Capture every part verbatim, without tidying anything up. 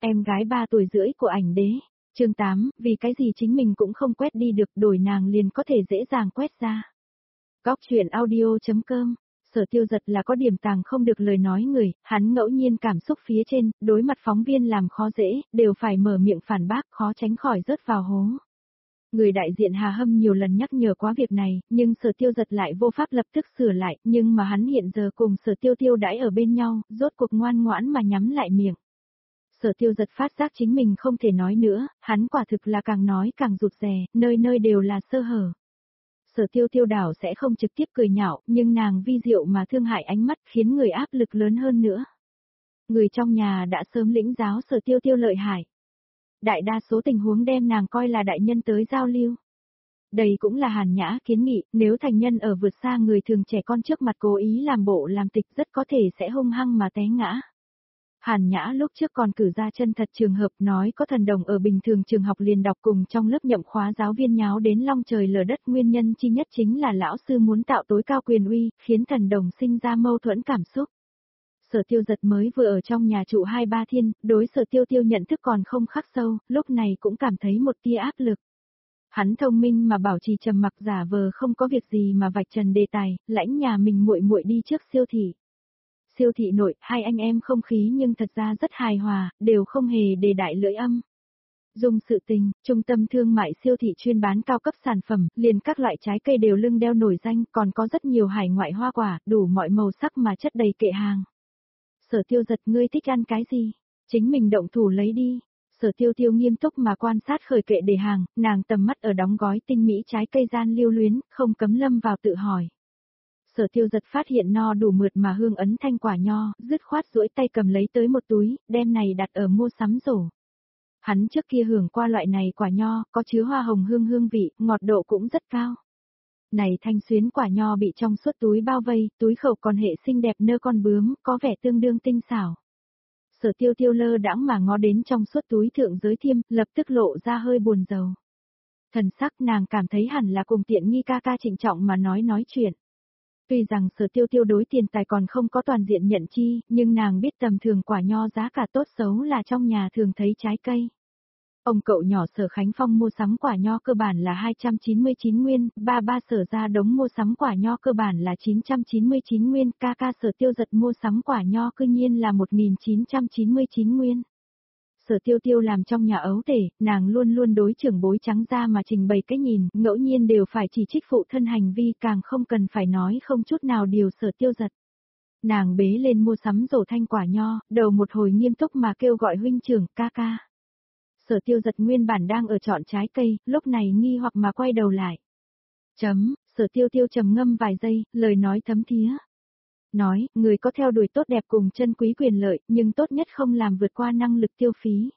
Em gái ba tuổi rưỡi của ảnh đế. Chương tám, vì cái gì chính mình cũng không quét đi được, đổi nàng liền có thể dễ dàng quét ra. Góc truyện audio chấm com. Sở Tiêu Giật là có điểm tàng không được lời nói người, hắn ngẫu nhiên cảm xúc phía trên, đối mặt phóng viên làm khó dễ, đều phải mở miệng phản bác, khó tránh khỏi rớt vào hố. Người đại diện Hà Hâm nhiều lần nhắc nhở quá việc này, nhưng Sở Tiêu Giật lại vô pháp lập tức sửa lại, nhưng mà hắn hiện giờ cùng Sở Tiêu Tiêu đãi ở bên nhau, rốt cuộc ngoan ngoãn mà nhắm lại miệng. Sở Tiêu Giật phát giác chính mình không thể nói nữa, hắn quả thực là càng nói càng rụt rè, nơi nơi đều là sơ hở. Sở Tiêu Tiêu đảo sẽ không trực tiếp cười nhạo, nhưng nàng vi diệu mà thương hại ánh mắt khiến người áp lực lớn hơn nữa. Người trong nhà đã sớm lĩnh giáo Sở Tiêu Tiêu lợi hại. Đại đa số tình huống đem nàng coi là đại nhân tới giao lưu. Đây cũng là Hàn Nhã kiến nghị, nếu thành nhân ở vượt xa người thường trẻ con trước mặt cố ý làm bộ làm tịch rất có thể sẽ hung hăng mà té ngã. Hàn Nhã lúc trước còn cử ra chân thật trường hợp nói có thần đồng ở bình thường trường học liền đọc cùng trong lớp nhậm khóa giáo viên nháo đến long trời lở đất, nguyên nhân chi nhất chính là lão sư muốn tạo tối cao quyền uy, khiến thần đồng sinh ra mâu thuẫn cảm xúc. Sở Tiêu Giật mới vừa ở trong nhà trụ hai ba thiên, đối Sở Tiêu Tiêu nhận thức còn không khắc sâu, lúc này cũng cảm thấy một tia áp lực. Hắn thông minh mà bảo trì trầm mặc giả vờ không có việc gì mà vạch trần đề tài, lãnh nhà mình muội muội đi trước siêu thị. Siêu thị nội, hai anh em không khí nhưng thật ra rất hài hòa, đều không hề đề đại lưỡi âm. Dung sự tình, trung tâm thương mại siêu thị chuyên bán cao cấp sản phẩm, liền các loại trái cây đều lưng đeo nổi danh, còn có rất nhiều hải ngoại hoa quả, đủ mọi màu sắc mà chất đầy kệ hàng. Sở Tiêu Giật, ngươi thích ăn cái gì? Chính mình động thủ lấy đi. Sở Tiêu Tiêu nghiêm túc mà quan sát khởi kệ để hàng, nàng tầm mắt ở đóng gói tinh mỹ trái cây gian lưu luyến, không cấm lâm vào tự hỏi. Sở Tiêu Giật phát hiện no đủ mượt mà hương ấn thanh quả nho, dứt khoát duỗi tay cầm lấy tới một túi, đem này đặt ở mua sắm rổ. Hắn trước kia hưởng qua loại này quả nho, có chứa hoa hồng hương hương vị, ngọt độ cũng rất cao. Này thanh xuyến quả nho bị trong suốt túi bao vây, túi khẩu còn hệ xinh đẹp nơ con bướm, có vẻ tương đương tinh xảo. Sở Tiêu Tiêu lơ đãng mà ngó đến trong suốt túi thượng giới thiêm, lập tức lộ ra hơi buồn rầu. Thần sắc nàng cảm thấy hẳn là cùng tiện nghi ca ca trịnh trọng mà nói nói chuyện. Tuy rằng Sở Tiêu Tiêu đối tiền tài còn không có toàn diện nhận chi, nhưng nàng biết tầm thường quả nho giá cả tốt xấu là trong nhà thường thấy trái cây. Ông cậu nhỏ Sở Khánh Phong mua sắm quả nho cơ bản là hai trăm chín mươi chín nguyên, ba ba Sở Gia Đống mua sắm quả nho cơ bản là chín trăm chín mươi chín nguyên, ca ca Sở Tiêu Giật mua sắm quả nho cư nhiên là một nghìn chín trăm chín mươi chín nguyên. Sở Tiêu Tiêu làm trong nhà ấu tể, nàng luôn luôn đối trưởng bối trắng ra mà trình bày cái nhìn, ngẫu nhiên đều phải chỉ trích phụ thân hành vi, càng không cần phải nói không chút nào điều Sở Tiêu Giật. Nàng bế lên mua sắm rổ thanh quả nho, đầu một hồi nghiêm túc mà kêu gọi huynh trưởng, ca ca. Sở Tiêu Giật nguyên bản đang ở chọn trái cây, lúc này nghi hoặc mà quay đầu lại. Chấm, Sở Tiêu Tiêu trầm ngâm vài giây, lời nói thấm thía. Nói, người có theo đuổi tốt đẹp cùng chân quý quyền lợi, nhưng tốt nhất không làm vượt qua năng lực tiêu phí.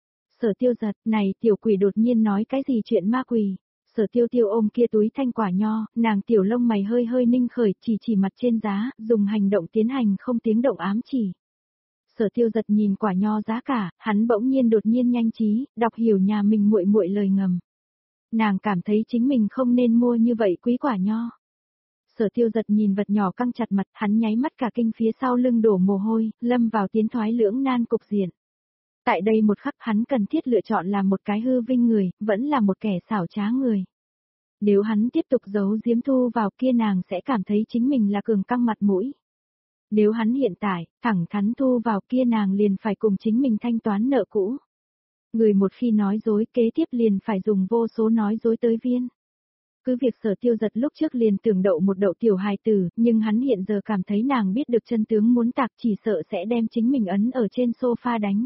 Sở Tiêu Giật, này tiểu quỷ đột nhiên nói cái gì chuyện ma quỷ. Sở Tiêu Tiêu ôm kia túi thanh quả nho, nàng tiểu lông mày hơi hơi ninh khởi, chỉ chỉ mặt trên giá, dùng hành động tiến hành không tiếng động ám chỉ. Sở Tiêu Giật nhìn quả nho giá cả, hắn bỗng nhiên đột nhiên nhanh trí, đọc hiểu nhà mình muội muội lời ngầm. Nàng cảm thấy chính mình không nên mua như vậy quý quả nho. Sở Tiêu Giật nhìn vật nhỏ căng chặt mặt, hắn nháy mắt cả kinh phía sau lưng đổ mồ hôi, lâm vào tiến thoái lưỡng nan cục diện. Tại đây một khắc hắn cần thiết lựa chọn làm một cái hư vinh người, vẫn là một kẻ xảo trá người. Nếu hắn tiếp tục giấu giếm thu vào kia, nàng sẽ cảm thấy chính mình là cường căng mặt mũi. Nếu hắn hiện tại, thẳng thắn thu vào kia, nàng liền phải cùng chính mình thanh toán nợ cũ. Người một khi nói dối kế tiếp liền phải dùng vô số nói dối tới viên. Cứ việc Sở Tiêu Giật lúc trước liền tưởng đậu một đậu tiểu hài tử, nhưng hắn hiện giờ cảm thấy nàng biết được chân tướng muốn tạc, chỉ sợ sẽ đem chính mình ấn ở trên sofa đánh.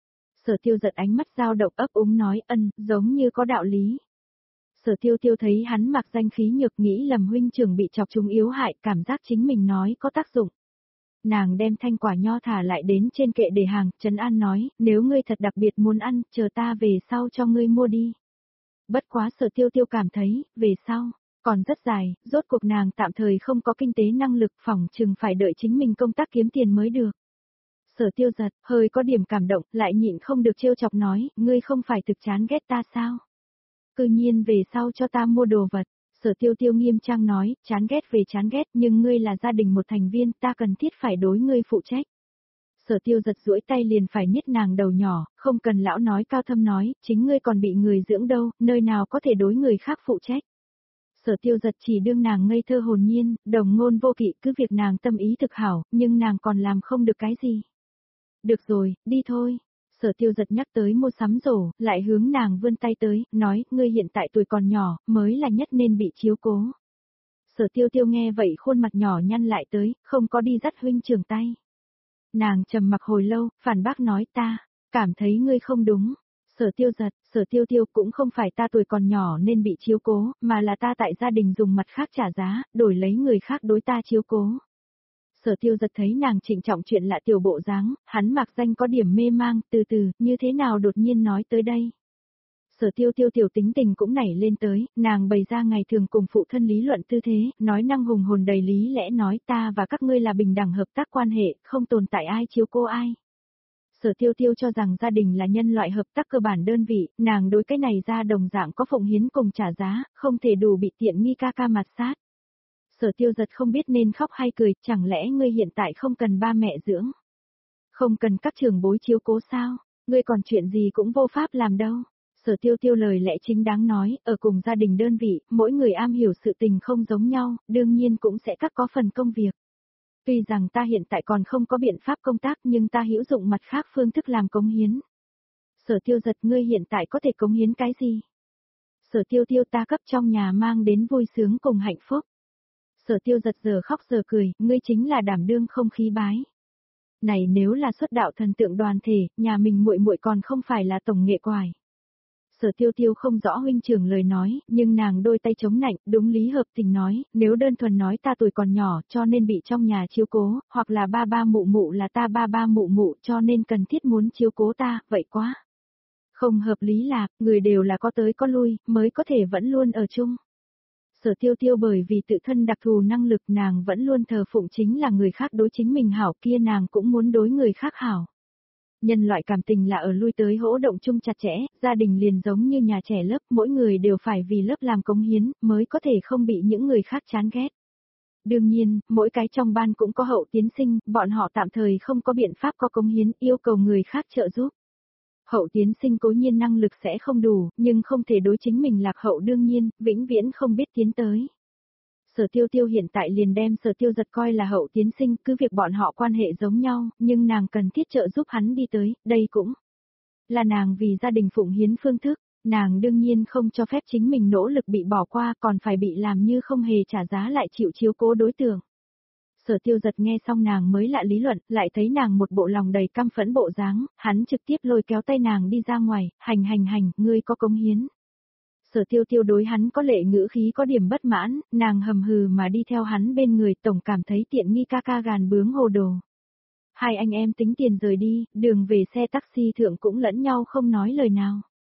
Sở Tiêu Giật ánh mắt dao động ấp úng nói ân, giống như có đạo lý. Sở Tiêu Tiêu thấy hắn mặc danh khí nhược, nghĩ lầm huynh trưởng bị chọc trúng yếu hại, cảm giác chính mình nói có tác dụng. Nàng đem thanh quả nho thả lại đến trên kệ để hàng, trấn an nói, nếu ngươi thật đặc biệt muốn ăn, chờ ta về sau cho ngươi mua đi. Bất quá Sở Tiêu Tiêu cảm thấy, về sau, còn rất dài, rốt cuộc nàng tạm thời không có kinh tế năng lực, phỏng chừng phải đợi chính mình công tác kiếm tiền mới được. Sở Tiêu Giật, hơi có điểm cảm động, lại nhịn không được trêu chọc nói, ngươi không phải thực chán ghét ta sao? Cư nhiên về sau cho ta mua đồ vật. Sở Tiêu Tiêu nghiêm trang nói, chán ghét về chán ghét, nhưng ngươi là gia đình một thành viên, ta cần thiết phải đối ngươi phụ trách. Sở Tiêu Giật duỗi tay liền phải niết nàng đầu nhỏ, không cần lão nói cao thâm nói, chính ngươi còn bị người dưỡng đâu, nơi nào có thể đối người khác phụ trách. Sở Tiêu Giật chỉ đương nàng ngây thơ hồn nhiên, đồng ngôn vô kỵ, cứ việc nàng tâm ý thực hảo, nhưng nàng còn làm không được cái gì. Được rồi, đi thôi. Sở Tiêu Giật nhắc tới mua sắm rổ, lại hướng nàng vươn tay tới, nói, ngươi hiện tại tuổi còn nhỏ, mới là nhất nên bị chiếu cố. Sở Tiêu Tiêu nghe vậy khuôn mặt nhỏ nhăn lại tới, không có đi dắt huynh trưởng tay. Nàng trầm mặc hồi lâu, phản bác nói ta, cảm thấy ngươi không đúng. Sở Tiêu Giật, Sở Tiêu Tiêu cũng không phải ta tuổi còn nhỏ nên bị chiếu cố, mà là ta tại gia đình dùng mặt khác trả giá, đổi lấy người khác đối ta chiếu cố. Sở Tiêu Giật thấy nàng trịnh trọng chuyện lạ tiểu bộ dáng, hắn mặc danh có điểm mê mang, từ từ, như thế nào đột nhiên nói tới đây. Sở Tiêu Tiêu tiểu tính tình cũng nảy lên tới, nàng bày ra ngày thường cùng phụ thân lý luận tư thế, nói năng hùng hồn đầy lý lẽ nói ta và các ngươi là bình đẳng hợp tác quan hệ, không tồn tại ai chiếu cô ai. Sở Tiêu Tiêu cho rằng gia đình là nhân loại hợp tác cơ bản đơn vị, nàng đối cái này ra đồng dạng có phụng hiến cùng trả giá, không thể đủ bị tiện nghi ca ca mặt sát. Sở Tiêu Giật không biết nên khóc hay cười, chẳng lẽ ngươi hiện tại không cần ba mẹ dưỡng? Không cần các trưởng bối chiếu cố sao? Ngươi còn chuyện gì cũng vô pháp làm đâu. Sở Tiêu Tiêu lời lẽ chính đáng nói, ở cùng gia đình đơn vị, mỗi người am hiểu sự tình không giống nhau, đương nhiên cũng sẽ các có phần công việc. Tuy rằng ta hiện tại còn không có biện pháp công tác nhưng ta hữu dụng mặt khác phương thức làm cống hiến. Sở Tiêu Giật ngươi hiện tại có thể cống hiến cái gì? Sở Tiêu Tiêu ta cấp trong nhà mang đến vui sướng cùng hạnh phúc. Sở Tiêu Giật giờ khóc giờ cười, ngươi chính là đảm đương không khí bái. Này nếu là xuất đạo thần tượng đoàn thể, nhà mình muội muội còn không phải là tổng nghệ quài. Sở Tiêu Tiêu không rõ huynh trưởng lời nói, nhưng nàng đôi tay chống nạnh, đúng lý hợp tình nói, nếu đơn thuần nói ta tuổi còn nhỏ cho nên bị trong nhà chiếu cố, hoặc là ba ba mụ mụ là ta ba ba mụ mụ cho nên cần thiết muốn chiếu cố ta, vậy quá. Không hợp lý là, người đều là có tới có lui, mới có thể vẫn luôn ở chung. Sở Tiêu Tiêu bởi vì tự thân đặc thù năng lực nàng vẫn luôn thờ phụng chính là người khác đối chính mình hảo kia nàng cũng muốn đối người khác hảo. Nhân loại cảm tình là ở lui tới hỗ động chung chặt chẽ, gia đình liền giống như nhà trẻ lớp, mỗi người đều phải vì lớp làm cống hiến, mới có thể không bị những người khác chán ghét. Đương nhiên, mỗi cái trong ban cũng có hậu tiến sinh, bọn họ tạm thời không có biện pháp có cống hiến, yêu cầu người khác trợ giúp. Hậu tiến sinh cố nhiên năng lực sẽ không đủ, nhưng không thể đối chính mình lạc hậu đương nhiên, vĩnh viễn không biết tiến tới. Sở Tiêu Tiêu hiện tại liền đem Sở Tiêu Giật coi là hậu tiến sinh, cứ việc bọn họ quan hệ giống nhau, nhưng nàng cần thiết trợ giúp hắn đi tới, đây cũng là nàng vì gia đình phụng hiến phương thức, nàng đương nhiên không cho phép chính mình nỗ lực bị bỏ qua còn phải bị làm như không hề trả giá lại chịu chiếu cố đối tượng. Sở Tiêu Giật nghe xong nàng mới lạ lý luận, lại thấy nàng một bộ lòng đầy căm phẫn bộ dáng, hắn trực tiếp lôi kéo tay nàng đi ra ngoài, hành hành hành, ngươi có cống hiến. Sở Tiêu Tiêu đối hắn có lệ ngữ khí có điểm bất mãn, nàng hầm hừ mà đi theo hắn bên người tổng cảm thấy tiện nghi ca ca gàn bướng hồ đồ. Hai anh em tính tiền rời đi, đường về xe taxi thượng cũng lẫn nhau không nói lời nào.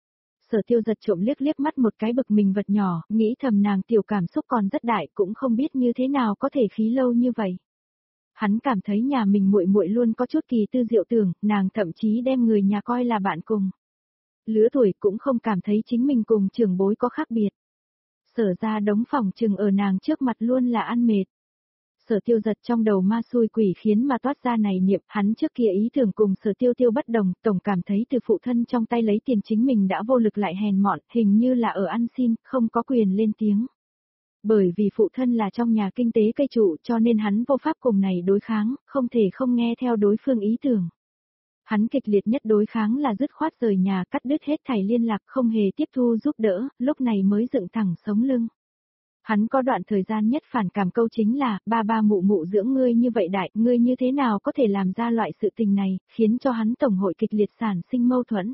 Sở Tiêu Giật trộm liếc liếc mắt một cái bực mình vật nhỏ, nghĩ thầm nàng tiểu cảm xúc còn rất đại cũng không biết như thế nào có thể khí lâu như vậy. Hắn cảm thấy nhà mình muội muội luôn có chút kỳ tư diệu tưởng, nàng thậm chí đem người nhà coi là bạn cùng. Lứa tuổi cũng không cảm thấy chính mình cùng trưởng bối có khác biệt. Sở ra đống phòng trừng ở nàng trước mặt luôn là ăn mệt. Sở Tiêu Giật trong đầu ma xui quỷ khiến mà toát ra này niệm, hắn trước kia ý tưởng cùng Sở Tiêu Tiêu bất đồng, tổng cảm thấy từ phụ thân trong tay lấy tiền chính mình đã vô lực lại hèn mọn, hình như là ở ăn xin, không có quyền lên tiếng. Bởi vì phụ thân là trong nhà kinh tế cây trụ cho nên hắn vô pháp cùng này đối kháng, không thể không nghe theo đối phương ý tưởng. Hắn kịch liệt nhất đối kháng là dứt khoát rời nhà cắt đứt hết thảy liên lạc không hề tiếp thu giúp đỡ, lúc này mới dựng thẳng sống lưng. Hắn có đoạn thời gian nhất phản cảm câu chính là, ba ba mụ mụ dưỡng ngươi như vậy đại, ngươi như thế nào có thể làm ra loại sự tình này, khiến cho hắn tổng hội kịch liệt sản sinh mâu thuẫn.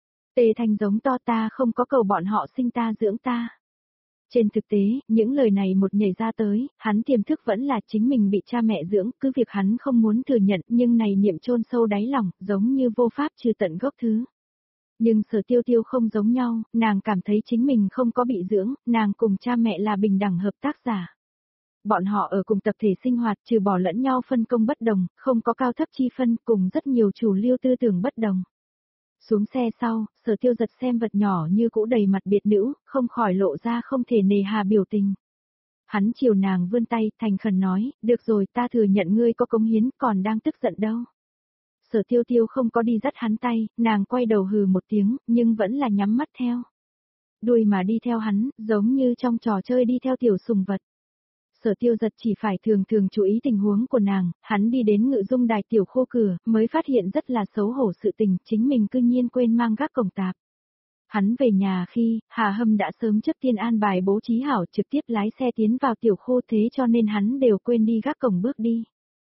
Tề Thành giống to ta không có cầu bọn họ sinh ta dưỡng ta. Trên thực tế, những lời này một nhảy ra tới, hắn tiềm thức vẫn là chính mình bị cha mẹ dưỡng, cứ việc hắn không muốn thừa nhận nhưng này niệm chôn sâu đáy lòng, giống như vô pháp trừ tận gốc thứ. Nhưng Sở Tiêu Tiêu không giống nhau, nàng cảm thấy chính mình không có bị dưỡng, nàng cùng cha mẹ là bình đẳng hợp tác giả. Bọn họ ở cùng tập thể sinh hoạt trừ bỏ lẫn nhau phân công bất đồng, không có cao thấp chi phân cùng rất nhiều chủ lưu tư tưởng bất đồng. Xuống xe sau, Sở Tiêu Giật xem vật nhỏ như cũ đầy mặt biệt nữ, không khỏi lộ ra không thể nề hà biểu tình. Hắn chiều nàng vươn tay, thành khẩn nói, được rồi ta thừa nhận ngươi có cống hiến còn đang tức giận đâu. Sở Tiêu Tiêu không có đi dắt hắn tay, nàng quay đầu hừ một tiếng, nhưng vẫn là nhắm mắt theo. Đuôi mà đi theo hắn, giống như trong trò chơi đi theo tiểu sùng vật. Sở Tiêu Giật chỉ phải thường thường chú ý tình huống của nàng, hắn đi đến ngự dung đài tiểu khô cửa, mới phát hiện rất là xấu hổ sự tình, chính mình cư nhiên quên mang gác cổng tạp. Hắn về nhà khi, Hà Hâm đã sớm trước tiên an bài bố trí hảo trực tiếp lái xe tiến vào tiểu khô, thế cho nên hắn đều quên đi gác cổng bước đi.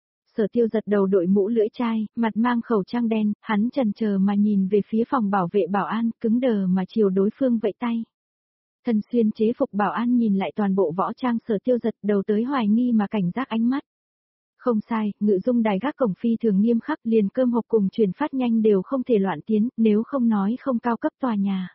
Sở Tiêu Giật đầu đội mũ lưỡi chai, mặt mang khẩu trang đen, hắn chần chờ mà nhìn về phía phòng bảo vệ bảo an, cứng đờ mà chiều đối phương vẫy tay. Thân xuyên chế phục bảo an nhìn lại toàn bộ võ trang Sở Tiêu Giật, đầu tới hoài nghi mà cảnh giác ánh mắt. Không sai, ngự dung đài gác cổng phi thường nghiêm khắc, liền cơm hộp cùng truyền phát nhanh đều không thể loạn tiến, nếu không nói không cao cấp tòa nhà.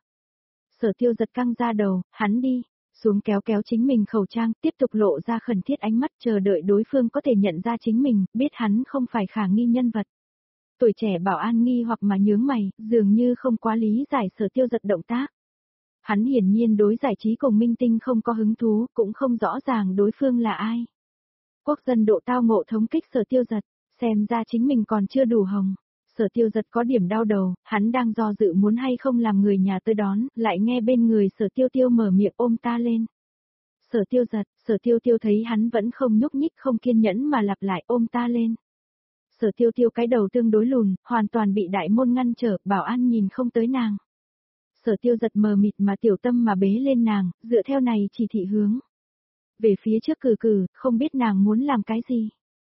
Sở Tiêu Giật căng ra đầu, hắn đi, xuống kéo kéo chính mình khẩu trang, tiếp tục lộ ra khẩn thiết ánh mắt chờ đợi đối phương có thể nhận ra chính mình, biết hắn không phải khả nghi nhân vật. Tuổi trẻ bảo an nghi hoặc mà nhướng mày, dường như không quá lý giải Sở Tiêu Giật động tác. Hắn hiển nhiên đối giải trí cùng minh tinh không có hứng thú, cũng không rõ ràng đối phương là ai. Quốc dân độ tao ngộ thống kích Sở Tiêu Giật, xem ra chính mình còn chưa đủ hồng. Sở Tiêu Giật có điểm đau đầu, hắn đang do dự muốn hay không làm người nhà tới đón, lại nghe bên người Sở Tiêu Tiêu mở miệng ôm ta lên. Sở Tiêu Giật, Sở Tiêu Tiêu thấy hắn vẫn không nhúc nhích không kiên nhẫn mà lặp lại ôm ta lên. Sở Tiêu Tiêu cái đầu tương đối lùn, hoàn toàn bị đại môn ngăn trở, bảo an nhìn không tới nàng. Sở Tiêu Giật mờ mịt mà tiểu tâm mà bế lên nàng, dựa theo này chỉ thị hướng. Về phía trước cử cử, không biết nàng muốn làm cái gì.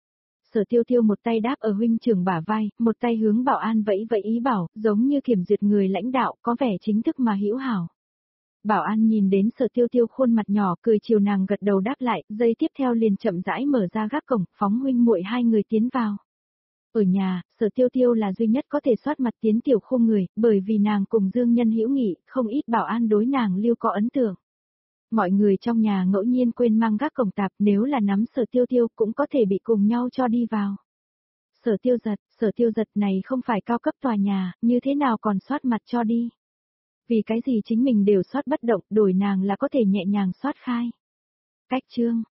Sở Tiêu Tiêu một tay đáp ở huynh trưởng bả vai, một tay hướng bảo an vẫy vẫy ý bảo, giống như kiểm duyệt người lãnh đạo, có vẻ chính thức mà hữu hảo. Bảo an nhìn đến Sở Tiêu Tiêu khuôn mặt nhỏ cười chiều nàng gật đầu đáp lại, giây tiếp theo liền chậm rãi mở ra gác cổng, phóng huynh muội hai người tiến vào. Ở nhà, Sở Tiêu Tiêu là duy nhất có thể soát mặt tiến tiểu khô người, bởi vì nàng cùng Dương Nhân hữu nghị, không ít bảo an đối nàng lưu có ấn tượng. Mọi người trong nhà ngẫu nhiên quên mang gác cổng tạp, nếu là nắm Sở Tiêu Tiêu cũng có thể bị cùng nhau cho đi vào. Sở Tiêu Giật, Sở Tiêu Giật này không phải cao cấp tòa nhà, như thế nào còn soát mặt cho đi. Vì cái gì chính mình đều soát bất động, đổi nàng là có thể nhẹ nhàng soát khai. Cách chương